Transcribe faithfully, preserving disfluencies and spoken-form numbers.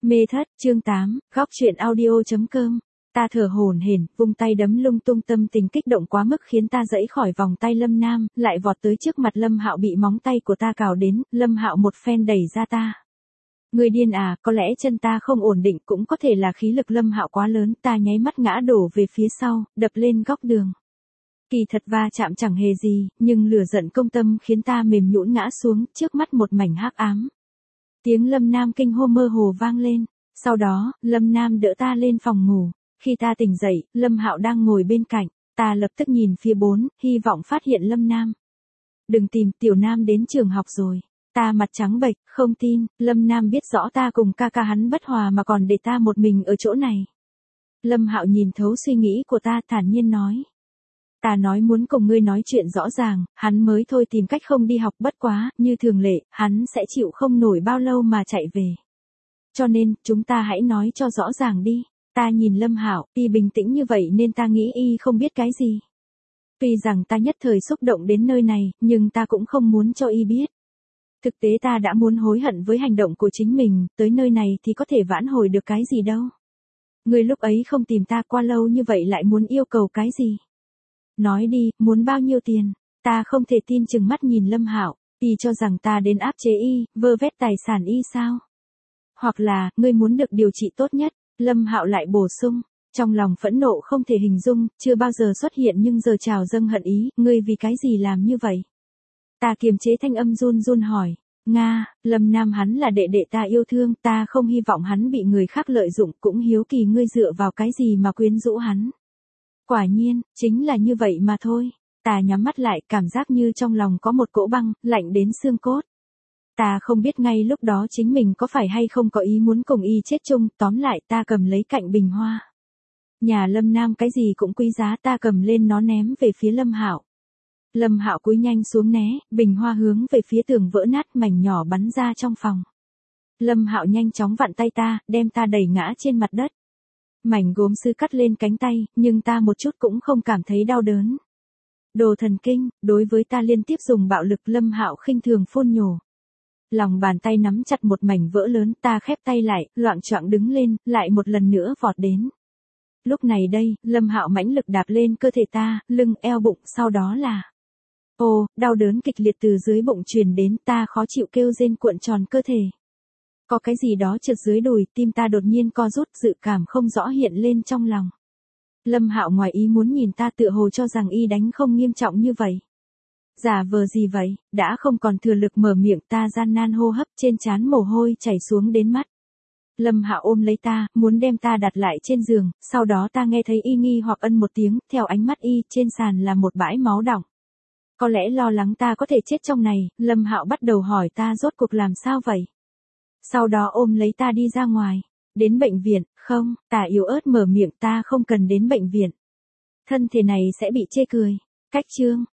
Mê thất, chương tám, góc truyện audio.com. Ta thở hổn hển, vung tay đấm lung tung, tâm tình kích động quá mức khiến ta giãy khỏi vòng tay Lâm Nam, lại vọt tới trước mặt Lâm Hạo, bị móng tay của ta cào đến. Lâm Hạo một phen đẩy ra ta. Người điên à? Có lẽ chân ta không ổn định, cũng có thể là khí lực Lâm Hạo quá lớn. Ta nháy mắt ngã đổ về phía sau, đập lên góc đường. Kỳ thật va chạm chẳng hề gì, nhưng lửa giận công tâm khiến ta mềm nhũn ngã xuống, trước mắt một mảnh hắc ám. Tiếng Lâm Nam kinh hô mơ hồ vang lên. Sau đó, Lâm Nam đỡ ta lên phòng ngủ. Khi ta tỉnh dậy, Lâm Hạo đang ngồi bên cạnh. Ta lập tức nhìn phía bốn, hy vọng phát hiện Lâm Nam. Đừng tìm, Tiểu Nam đến trường học rồi. Ta mặt trắng bệch, không tin. Lâm Nam biết rõ ta cùng ca ca hắn bất hòa mà còn để ta một mình ở chỗ này. Lâm Hạo nhìn thấu suy nghĩ của ta, thản nhiên nói. Ta nói muốn cùng ngươi nói chuyện rõ ràng, hắn mới thôi tìm cách không đi học, bất quá, như thường lệ, hắn sẽ chịu không nổi bao lâu mà chạy về. Cho nên, chúng ta hãy nói cho rõ ràng đi. Ta nhìn Lâm Hạo, y bình tĩnh như vậy nên ta nghĩ y không biết cái gì. Tuy rằng ta nhất thời xúc động đến nơi này, nhưng ta cũng không muốn cho y biết. Thực tế ta đã muốn hối hận với hành động của chính mình, tới nơi này thì có thể vãn hồi được cái gì đâu. Ngươi lúc ấy không tìm ta qua lâu như vậy lại muốn yêu cầu cái gì? Nói đi, muốn bao nhiêu tiền? Ta không thể tin, chừng mắt nhìn Lâm Hạo, y cho rằng ta đến áp chế y, vơ vét tài sản y sao? Hoặc là, ngươi muốn được điều trị tốt nhất? Lâm Hạo lại bổ sung, trong lòng phẫn nộ không thể hình dung, chưa bao giờ xuất hiện nhưng giờ trào dâng hận ý, ngươi vì cái gì làm như vậy? Ta kiềm chế thanh âm run run hỏi, Nga, Lâm Nam hắn là đệ đệ ta yêu thương, ta không hy vọng hắn bị người khác lợi dụng, cũng hiếu kỳ ngươi dựa vào cái gì mà quyến rũ hắn. Quả nhiên, chính là như vậy mà thôi. Ta nhắm mắt lại, cảm giác như trong lòng có một cỗ băng, lạnh đến xương cốt. Ta không biết ngay lúc đó chính mình có phải hay không có ý muốn cùng y chết chung, tóm lại ta cầm lấy cạnh bình hoa. Nhà Lâm Nam cái gì cũng quý giá, ta cầm lên nó ném về phía Lâm Hạo. Lâm Hạo cúi nhanh xuống né, bình hoa hướng về phía tường vỡ nát, mảnh nhỏ bắn ra trong phòng. Lâm Hạo nhanh chóng vặn tay ta, đem ta đẩy ngã trên mặt đất. Mảnh gốm sứ cắt lên cánh tay, nhưng ta một chút cũng không cảm thấy đau đớn. Đồ thần kinh, đối với ta liên tiếp dùng bạo lực, Lâm Hạo khinh thường phun nhổ. Lòng bàn tay nắm chặt một mảnh vỡ lớn, ta khép tay lại, loạng choạng đứng lên, lại một lần nữa vọt đến. Lúc này đây, Lâm Hạo mãnh lực đạp lên cơ thể ta, lưng, eo, bụng, sau đó là... Ô, đau đớn kịch liệt từ dưới bụng truyền đến, ta khó chịu kêu rên cuộn tròn cơ thể. Có cái gì đó trượt dưới đùi, tim ta đột nhiên co rút, dự cảm không rõ hiện lên trong lòng. Lâm Hạo ngoài ý muốn nhìn ta, tựa hồ cho rằng y đánh không nghiêm trọng như vậy. Giả vờ gì vậy? Đã không còn thừa lực mở miệng, ta gian nan hô hấp, trên trán mồ hôi chảy xuống đến mắt. Lâm Hạo ôm lấy ta, muốn đem ta đặt lại trên giường, sau đó ta nghe thấy y nghi hoặc ân một tiếng, theo ánh mắt y, trên sàn là một bãi máu đọng. Có lẽ lo lắng ta có thể chết trong này, Lâm Hạo bắt đầu hỏi ta rốt cuộc làm sao vậy? Sau đó ôm lấy ta đi ra ngoài. Đến bệnh viện, không, ta yếu ớt mở miệng, ta không cần đến bệnh viện. Thân thể này sẽ bị chê cười. Cách chương.